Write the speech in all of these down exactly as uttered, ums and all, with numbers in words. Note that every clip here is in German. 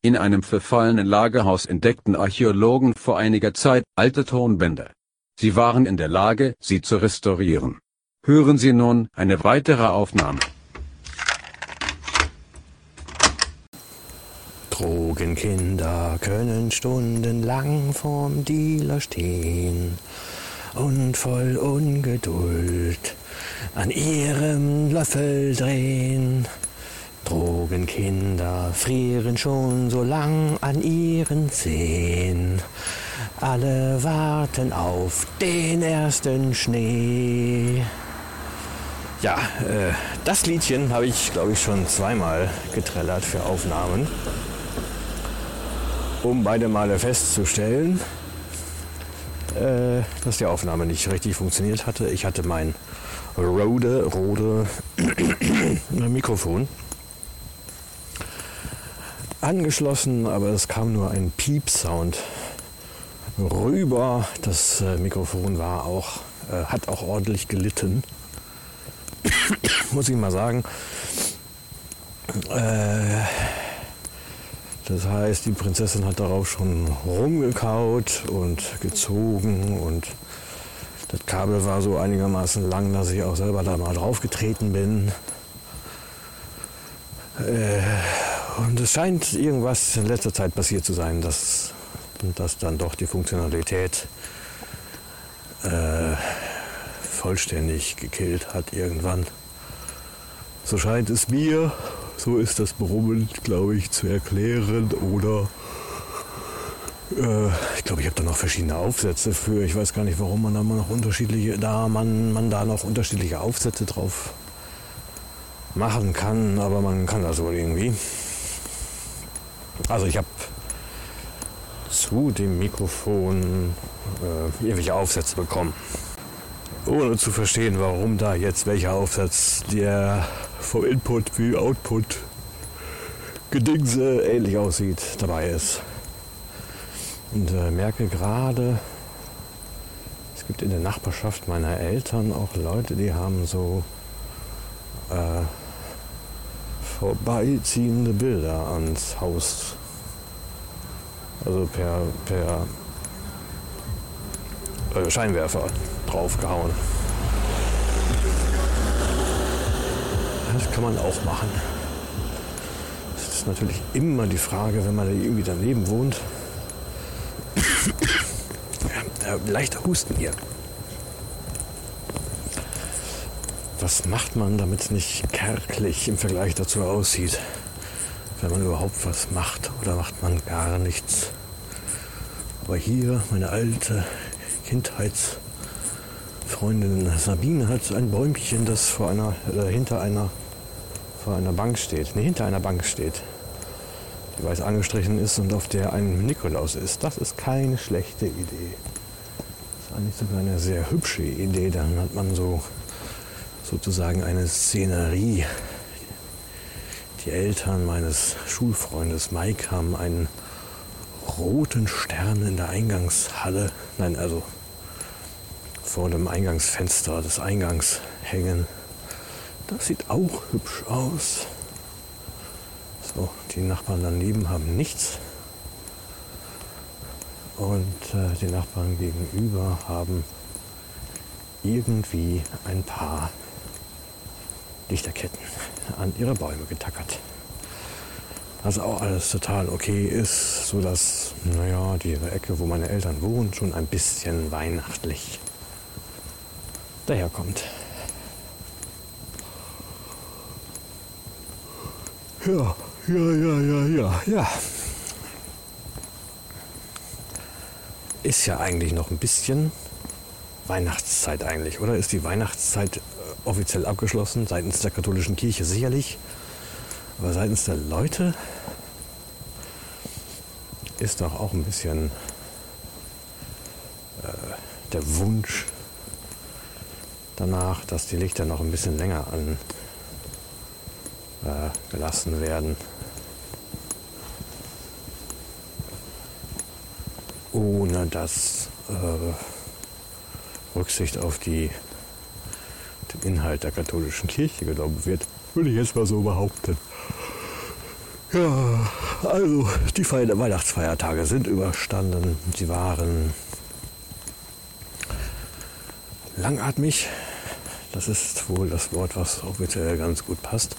In einem verfallenen Lagerhaus entdeckten Archäologen vor einiger Zeit alte Tonbänder. Sie waren in der Lage, sie zu restaurieren. Hören Sie nun eine weitere Aufnahme. Drogenkinder können stundenlang vorm Dealer stehen und voll Ungeduld an ihrem Löffel drehen. Drogenkinder frieren schon so lang an ihren Zehen. Alle warten auf den ersten Schnee. Ja, äh, das Liedchen habe ich, glaube ich, schon zweimal getrellert für Aufnahmen, um beide Male festzustellen, äh, dass die Aufnahme nicht richtig funktioniert hatte. Ich hatte mein Rode, Rode Mikrofon angeschlossen, aber es kam nur ein Piepsound rüber. Das äh, Mikrofon war auch, äh, hat auch ordentlich gelitten, muss ich mal sagen. Äh, das heißt, die Prinzessin hat darauf schon rumgekaut und gezogen und das Kabel war so einigermaßen lang, dass ich auch selber da mal drauf getreten bin. Äh, Und es scheint irgendwas in letzter Zeit passiert zu sein, dass, dass dann doch die Funktionalität äh, vollständig gekillt hat irgendwann. So scheint es mir, so ist das Brummen, glaube ich, zu erklären. Oder äh, ich glaube, ich habe da noch verschiedene Aufsätze für. Ich weiß gar nicht, warum man da mal noch unterschiedliche, da man, man da noch unterschiedliche Aufsätze drauf machen kann, aber man kann das wohl irgendwie. Also ich habe zu dem Mikrofon äh, irgendwelche Aufsätze bekommen, ohne zu verstehen, warum da jetzt welcher Aufsatz, der vom Input wie Output Gedingse ähnlich aussieht, dabei ist. Und äh, merke gerade, es gibt in der Nachbarschaft meiner Eltern auch Leute, die haben so äh, vorbeiziehende Bilder ans Haus, also per, per äh, Scheinwerfer draufgehauen. Das kann man auch machen. Das ist natürlich immer die Frage, wenn man da irgendwie daneben wohnt. Ja, leichter Husten hier. Was macht man, damit es nicht kärglich im Vergleich dazu aussieht, wenn man überhaupt was macht, oder macht man gar nichts? Aber hier, meine alte Kindheitsfreundin Sabine hat ein Bäumchen, das vor einer, äh, hinter einer, vor einer Bank steht, ne, hinter einer Bank steht, die weiß angestrichen ist und auf der ein Nikolaus ist. Das ist keine schlechte Idee. Das ist eigentlich sogar eine sehr hübsche Idee. Dann hat man so sozusagen eine Szenerie. Die Eltern meines Schulfreundes Mike haben einen roten Stern in der Eingangshalle, nein, also vor dem Eingangsfenster des Eingangs hängen. Das sieht auch hübsch aus. So, die Nachbarn daneben haben nichts. Und äh, die Nachbarn gegenüber haben irgendwie ein paar Lichterketten an ihre Bäume getackert. Was auch alles total okay ist, so dass, naja, die Ecke, wo meine Eltern wohnen, schon ein bisschen weihnachtlich daherkommt. Ja, ja, ja, ja, ja, ja. Ist ja eigentlich noch ein bisschen Weihnachtszeit eigentlich, oder? Ist die Weihnachtszeit äh, offiziell abgeschlossen, seitens der katholischen Kirche sicherlich. Aber seitens der Leute ist doch auch ein bisschen äh, der Wunsch danach, dass die Lichter noch ein bisschen länger an äh, gelassen werden. Ohne dass äh, Rücksicht auf die, den Inhalt der katholischen Kirche genommen wird, würde ich jetzt mal so behaupten. Ja, also die Feier- Weihnachtsfeiertage sind überstanden. Sie waren langatmig. Das ist wohl das Wort, was offiziell ganz gut passt.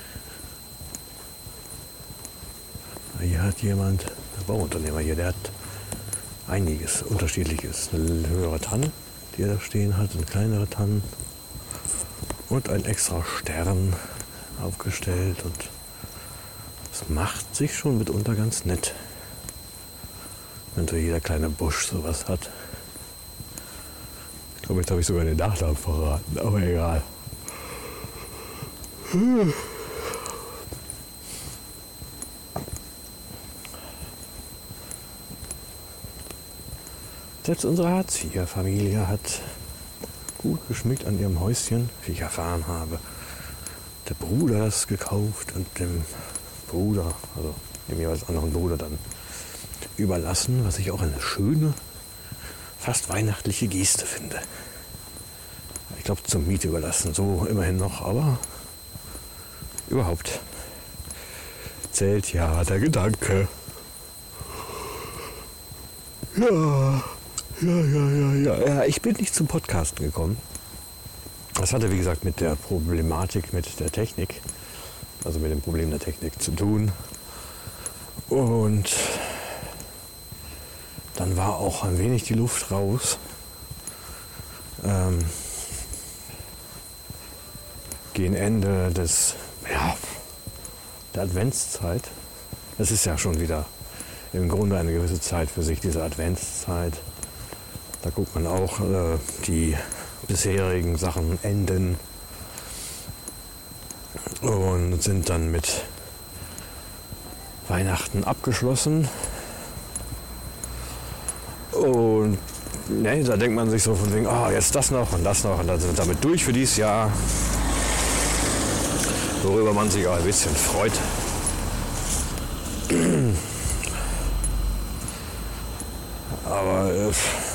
Hier hat jemand, der Bauunternehmer hier, der hat einiges Unterschiedliches. Eine höhere Tanne, die er da stehen hat, eine kleinere Tanne und ein extra Stern aufgestellt. Und das macht sich schon mitunter ganz nett, wenn so jeder kleine Busch sowas hat. Ich glaube, jetzt habe ich sogar den Nachnamen verraten, aber egal. Selbst unsere Hartz-vier-Familie hat gut geschmückt an ihrem Häuschen, wie ich erfahren habe. Der Bruder hat es gekauft und dem Bruder, also dem jeweils anderen Bruder dann überlassen, was ich auch eine schöne, fast weihnachtliche Geste finde. Ich glaube, zum Miete überlassen, so immerhin noch, aber überhaupt zählt ja der Gedanke. Ja, ja, ja, ja, ja. Ja, ich bin nicht zum Podcasten gekommen. Das hatte, wie gesagt, mit der Problematik, mit der Technik, also mit dem Problem der Technik zu tun. Und dann war auch ein wenig die Luft raus. Ähm, gegen Ende des, ja, der Adventszeit. Das ist ja schon wieder im Grunde eine gewisse Zeit für sich, diese Adventszeit. Da guckt man auch äh, die bisherigen Sachen enden und sind dann mit Weihnachten abgeschlossen. Und ne, da denkt man sich so von wegen, ah, oh, jetzt das noch und das noch und dann sind wir damit durch für dieses Jahr. Worüber man sich auch ein bisschen freut. Aber äh,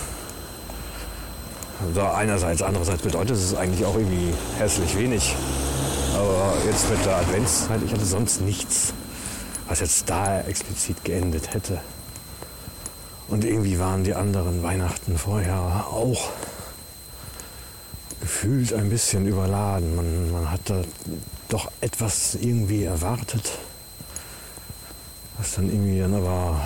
also einerseits, andererseits bedeutet es eigentlich auch irgendwie hässlich wenig. Aber jetzt mit der Adventszeit, ich hatte sonst nichts, was jetzt da explizit geendet hätte. Und irgendwie waren die anderen Weihnachten vorher auch gefühlt ein bisschen überladen. Man, man hatte doch etwas irgendwie erwartet, was dann irgendwie dann aber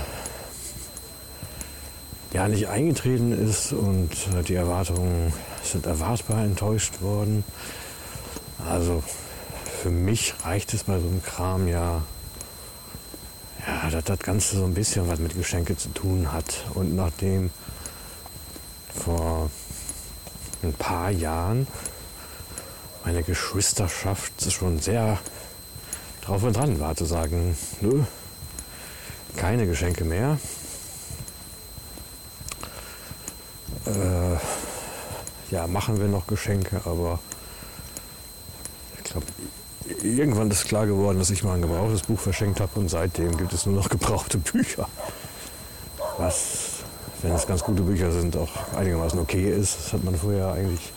ja nicht eingetreten ist und die Erwartungen sind erwartbar enttäuscht worden. Also für mich reicht es bei so einem Kram ja, ja, dass das Ganze so ein bisschen was mit Geschenke zu tun hat. Und nachdem vor ein paar Jahren meine Geschwisterschaft schon sehr drauf und dran war zu sagen, nö, keine Geschenke mehr. Äh, ja, machen wir noch Geschenke, aber ich glaube, irgendwann ist klar geworden, dass ich mal ein gebrauchtes Buch verschenkt habe und seitdem gibt es nur noch gebrauchte Bücher. Was, wenn es ganz gute Bücher sind, auch einigermaßen okay ist. Das hat man vorher eigentlich,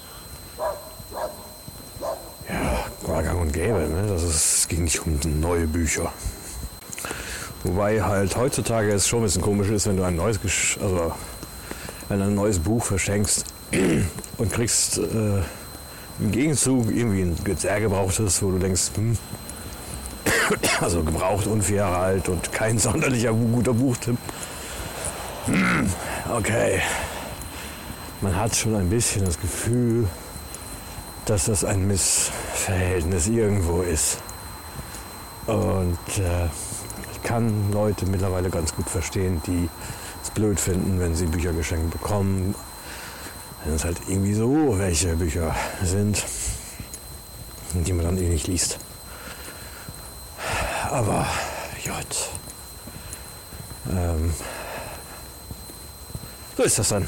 ja, war gang und gäbe. Ne? Das ist, es ging nicht um neue Bücher. Wobei halt heutzutage es schon ein bisschen komisch ist, wenn du ein neues, Gesch- also wenn du ein neues Buch verschenkst und kriegst äh, im Gegenzug irgendwie ein sehr gebrauchtes, wo du denkst, hm, also gebraucht und vier Jahre alt und kein sonderlicher guter Buchtipp. Hm, okay, man hat schon ein bisschen das Gefühl, dass das ein Missverhältnis irgendwo ist. Und äh, ich kann Leute mittlerweile ganz gut verstehen, die es blöd finden, wenn sie Bücher geschenkt bekommen. Wenn es halt irgendwie so welche Bücher sind, die man dann eh nicht liest. Aber, Gott. Ähm, so ist das dann.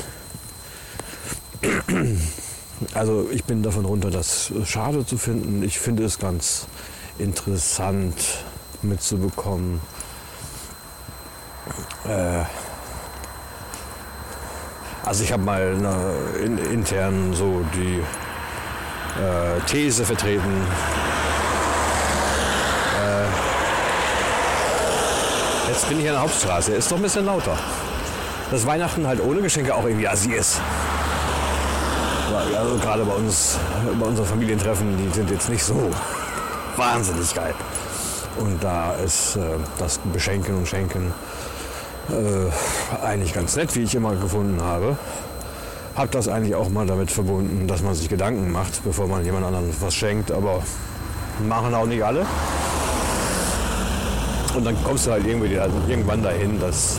Also ich bin davon runter, das schade zu finden. Ich finde es ganz interessant mitzubekommen, äh, also ich habe mal eine, in, intern so die äh, These vertreten, äh, jetzt bin ich an der Hauptstraße. Ist doch ein bisschen lauter. Dass Weihnachten halt ohne Geschenke auch irgendwie assi ist. Also gerade bei uns, bei unseren Familientreffen, die sind jetzt nicht so wahnsinnig geil. Und da ist äh, das Beschenken und Schenken äh, eigentlich ganz nett, wie ich immer gefunden habe. Hab das eigentlich auch mal damit verbunden, dass man sich Gedanken macht, bevor man jemand anderem was schenkt, aber machen auch nicht alle. Und dann kommst du halt irgendwie also irgendwann dahin, dass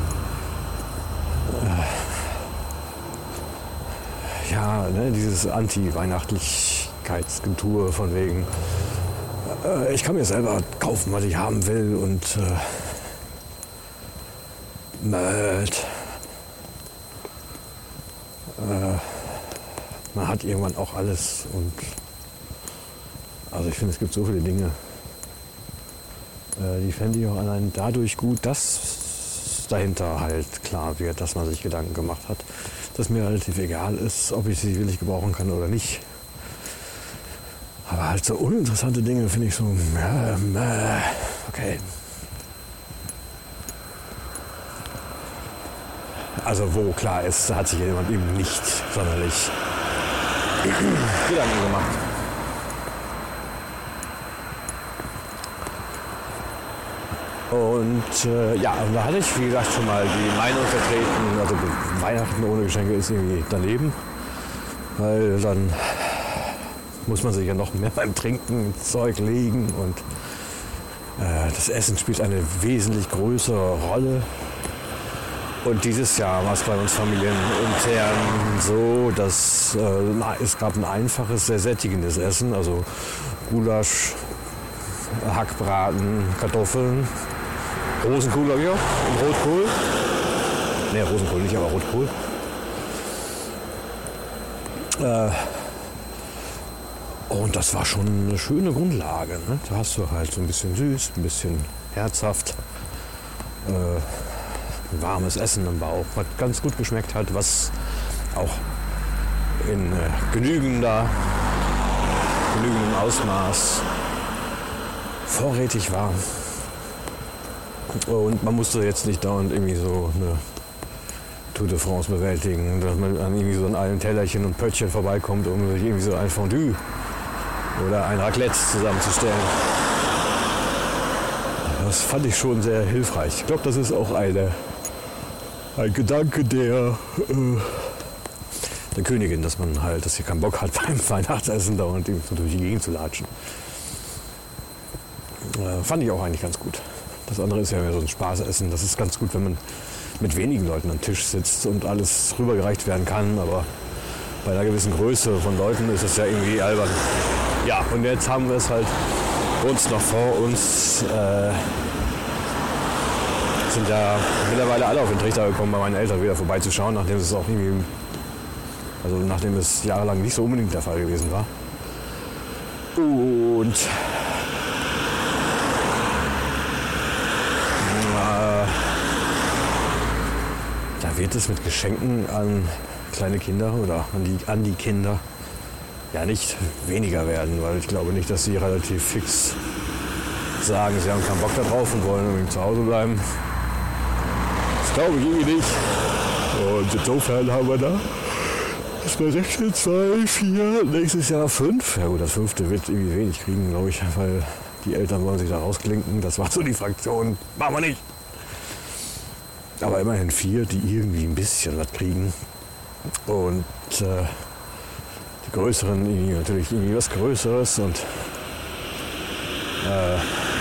äh, ja, ne, dieses Anti-Weihnachtlichkeitsgetue von wegen äh, ich kann mir selber kaufen, was ich haben will und äh, Mört. Äh, man hat irgendwann auch alles und also ich finde, es gibt so viele Dinge, äh, die fände ich auch allein dadurch gut, dass dahinter halt klar wird, dass man sich Gedanken gemacht hat, dass mir relativ egal ist, ob ich sie willig gebrauchen kann oder nicht. Aber halt so uninteressante Dinge finde ich so, äh, äh, okay. Also wo klar ist, da hat sich jemand eben nicht sonderlich Gedanken gemacht. Und äh, ja, und da hatte ich, wie gesagt, schon mal die Meinung vertreten, also Weihnachten ohne Geschenke ist irgendwie daneben, weil dann muss man sich ja noch mehr beim Trinken ins Zeug legen und äh, das Essen spielt eine wesentlich größere Rolle. Und dieses Jahr war es bei uns familienintern so, dass äh, es gab ein einfaches, sehr sättigendes Essen, also Gulasch, Hackbraten, Kartoffeln, Rosenkohl, glaube ich auch, und Rotkohl. Ne, Rosenkohl nicht, aber Rotkohl. Äh, und das war schon eine schöne Grundlage. Ne? Da hast du halt so ein bisschen süß, ein bisschen herzhaft. Äh, warmes Essen im Bauch, was ganz gut geschmeckt hat, was auch in äh, genügender, genügendem Ausmaß vorrätig war. Und man musste jetzt nicht dauernd irgendwie so eine Tour de France bewältigen, dass man an irgendwie so an einem Tellerchen und Pöttchen vorbeikommt, um sich irgendwie so ein Fondue oder ein Raclette zusammenzustellen. Das fand ich schon sehr hilfreich. Ich glaube, das ist auch eine Ein Gedanke der, äh, der Königin, dass man halt, dass sie keinen Bock hat beim Weihnachtsessen dauernd so durch die Gegend zu latschen. Äh, fand ich auch eigentlich ganz gut. Das andere ist ja mehr so ein Spaßessen. Das ist ganz gut, wenn man mit wenigen Leuten am Tisch sitzt und alles rübergereicht werden kann. Aber bei einer gewissen Größe von Leuten ist es ja irgendwie albern. Ja, und jetzt haben wir es halt uns noch vor uns. Äh, sind ja mittlerweile alle auf den Trichter gekommen, bei meinen Eltern wieder vorbeizuschauen, nachdem es auch irgendwie, also nachdem es jahrelang nicht so unbedingt der Fall gewesen war. Und äh, da wird es mit Geschenken an kleine Kinder oder an die, an die Kinder ja nicht weniger werden, weil ich glaube nicht, dass sie relativ fix sagen, sie haben keinen Bock da drauf und wollen irgendwie zu Hause bleiben. Das glaube ich irgendwie nicht. Und insofern haben wir da erstmal sechzehn, zwei, vier, nächstes Jahr fünf. Ja gut, das fünfte wird irgendwie wenig kriegen, glaube ich, weil die Eltern wollen sich da rausklinken. Das war so die Fraktion. Machen wir nicht. Aber immerhin vier, die irgendwie ein bisschen was kriegen. Und äh, die Größeren irgendwie natürlich irgendwie was Größeres. Und äh,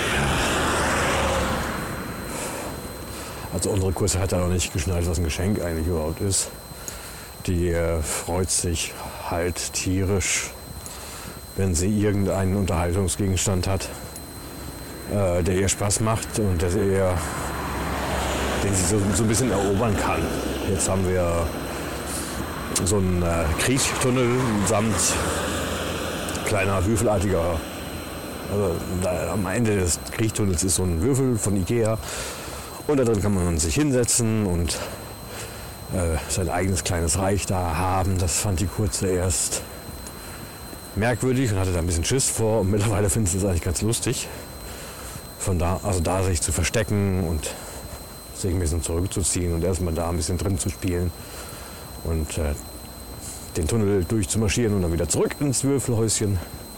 also unsere Kurse hat ja noch nicht geschnallt, was ein Geschenk eigentlich überhaupt ist. Die äh, freut sich halt tierisch, wenn sie irgendeinen Unterhaltungsgegenstand hat, äh, der ihr Spaß macht und der ihr, den sie so, so ein bisschen erobern kann. Jetzt haben wir so einen äh, Kriechtunnel samt kleiner würfelartiger, also da, am Ende des Kriechtunnels ist so ein Würfel von Ikea. Und da drin kann man sich hinsetzen und äh, sein eigenes kleines Reich da haben. Das fand die Kurze erst merkwürdig und hatte da ein bisschen Schiss vor. Und mittlerweile findet sie es eigentlich ganz lustig. von da, also da sich zu verstecken und sich ein bisschen zurückzuziehen und erstmal da ein bisschen drin zu spielen und äh, den Tunnel durchzumarschieren und dann wieder zurück ins Würfelhäuschen.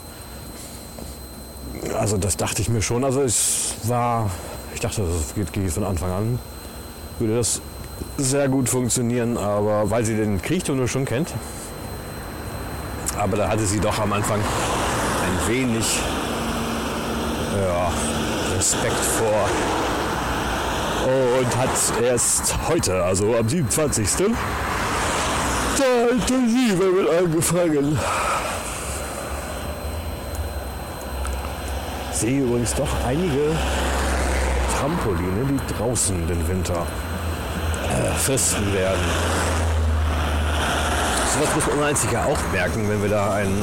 Also das dachte ich mir schon. Also es war, ich dachte, das geht, geht von Anfang an, würde das sehr gut funktionieren, aber weil sie den Kriechtunnel schon kennt. Aber da hatte sie doch am Anfang ein wenig ja, Respekt vor. Und hat erst heute, also am siebenundzwanzigsten da intensiver mit angefangen. Ich sehe übrigens doch einige Trampoline, die draußen den Winter äh, fristen werden. So was muss man einzig ja auch merken, wenn wir da einen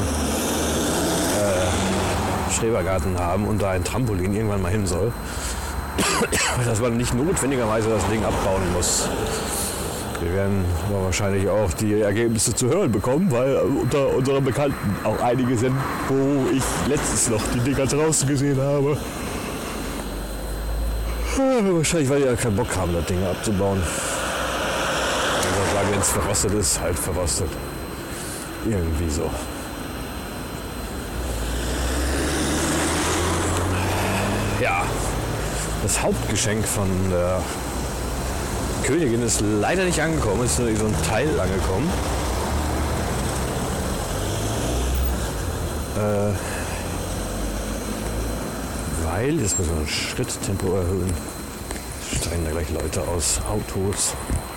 äh, Schrebergarten haben und da ein Trampolin irgendwann mal hin soll. Dass man nicht notwendigerweise das Ding abbauen muss. Wir werden aber wahrscheinlich auch die Ergebnisse zu hören bekommen, weil unter unseren Bekannten auch einige sind, wo ich letztens noch die Dinger draußen gesehen habe. Wahrscheinlich, weil die ja keinen Bock haben, das Ding abzubauen. Ich sage, wenn es verrostet ist, halt verrostet. Irgendwie so. Ja, das Hauptgeschenk von der Königin ist leider nicht angekommen, ist nur so ein Teil angekommen. Äh, weil, jetzt müssen wir ein Schritttempo erhöhen, steigen da gleich Leute aus Autos.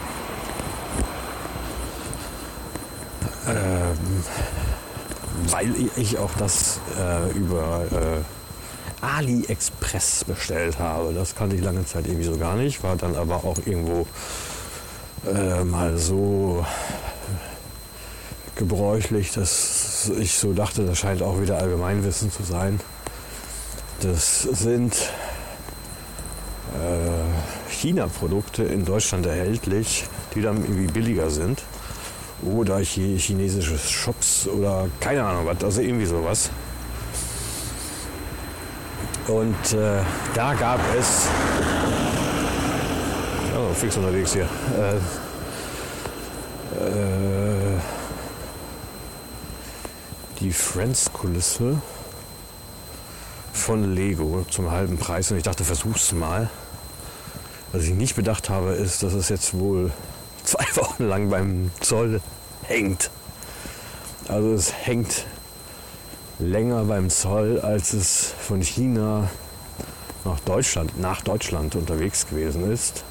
Ähm, weil ich auch das äh, über äh, AliExpress bestellt habe. Das kannte ich lange Zeit irgendwie so gar nicht, war dann aber auch irgendwo äh, mal so gebräuchlich, dass ich so dachte, das scheint auch wieder Allgemeinwissen zu sein. Das sind äh, China-Produkte in Deutschland erhältlich, die dann irgendwie billiger sind. Oder chinesische Shops oder keine Ahnung was, also irgendwie sowas. Und äh, da gab es, oh, fix unterwegs hier, äh, äh, die Friends-Kulisse von Lego zum halben Preis. Und ich dachte, versuch's mal. Was ich nicht bedacht habe, ist, dass es jetzt wohl zwei Wochen lang beim Zoll hängt. Also es hängt länger beim Zoll, als es von China nach Deutschland, nach Deutschland unterwegs gewesen ist.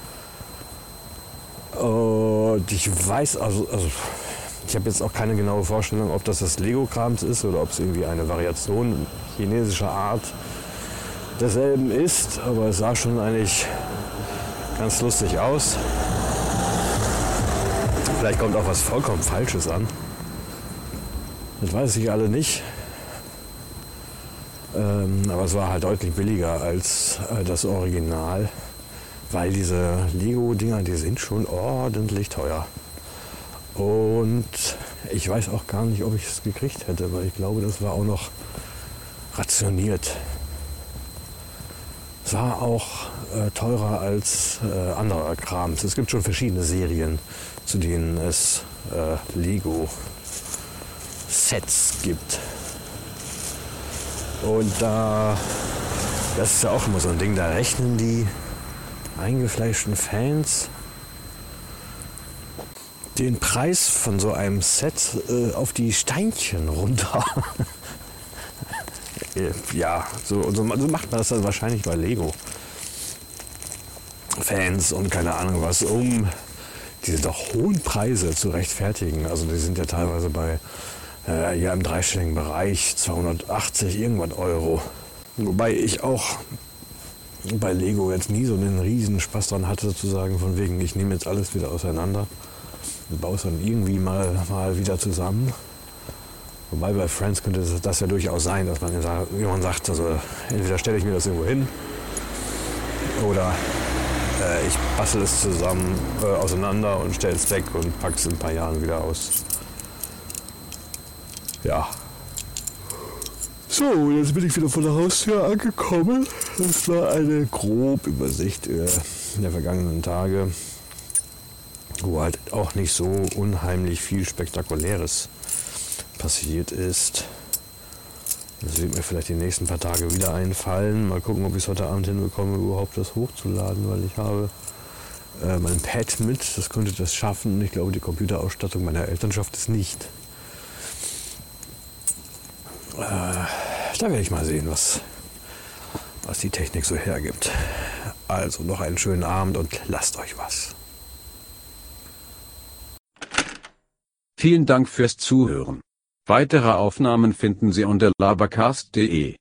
Und ich weiß, also, also ich habe jetzt auch keine genaue Vorstellung, ob das das Lego-Krams ist oder ob es irgendwie eine Variation chinesischer Art derselben ist. Aber es sah schon eigentlich ganz lustig aus. Vielleicht kommt auch was vollkommen Falsches an. Das weiß ich alle nicht. Ähm, aber es war halt deutlich billiger als äh, das Original. Weil diese Lego-Dinger, die sind schon ordentlich teuer. Und ich weiß auch gar nicht, ob ich es gekriegt hätte, weil ich glaube, das war auch noch rationiert. Es war auch äh, teurer als äh, anderer Krams. Es gibt schon verschiedene Serien, zu denen es äh, Lego-Sets gibt. Und da, das ist ja auch immer so ein Ding, da rechnen die eingefleischten Fans den Preis von so einem Set äh, auf die Steinchen runter. Ja, so, so, so macht man das dann wahrscheinlich bei Lego-Fans und keine Ahnung was, um diese doch hohen Preise zu rechtfertigen. Also die sind ja teilweise bei äh, ja, im dreistelligen Bereich, zweihundertachtzig irgendwas Euro. Wobei ich auch bei Lego jetzt nie so einen riesen Spaß dran hatte, sozusagen von wegen, ich nehme jetzt alles wieder auseinander und baue es dann irgendwie mal, mal wieder zusammen. Wobei bei Friends könnte das, das ja durchaus sein, dass man jemand sagt, also entweder stelle ich mir das irgendwo hin oder äh, ich bastel es zusammen äh, auseinander und stelle es weg und packe es in ein paar Jahren wieder aus. Ja. So, jetzt bin ich wieder vor der Haustür angekommen. Das war eine grobe Übersicht äh, der vergangenen Tage, wo halt auch nicht so unheimlich viel Spektakuläres passiert ist. Das wird mir vielleicht die nächsten paar Tage wieder einfallen. Mal gucken, ob ich es heute Abend hinbekomme, überhaupt das hochzuladen, weil ich habe äh, mein Pad mit. Das könnte das schaffen. Ich glaube, die Computerausstattung meiner Eltern schafft es nicht. Äh, da werde ich mal sehen, was, was die Technik so hergibt. Also noch einen schönen Abend und lasst euch was. Vielen Dank fürs Zuhören. Weitere Aufnahmen finden Sie unter labercast punkt de.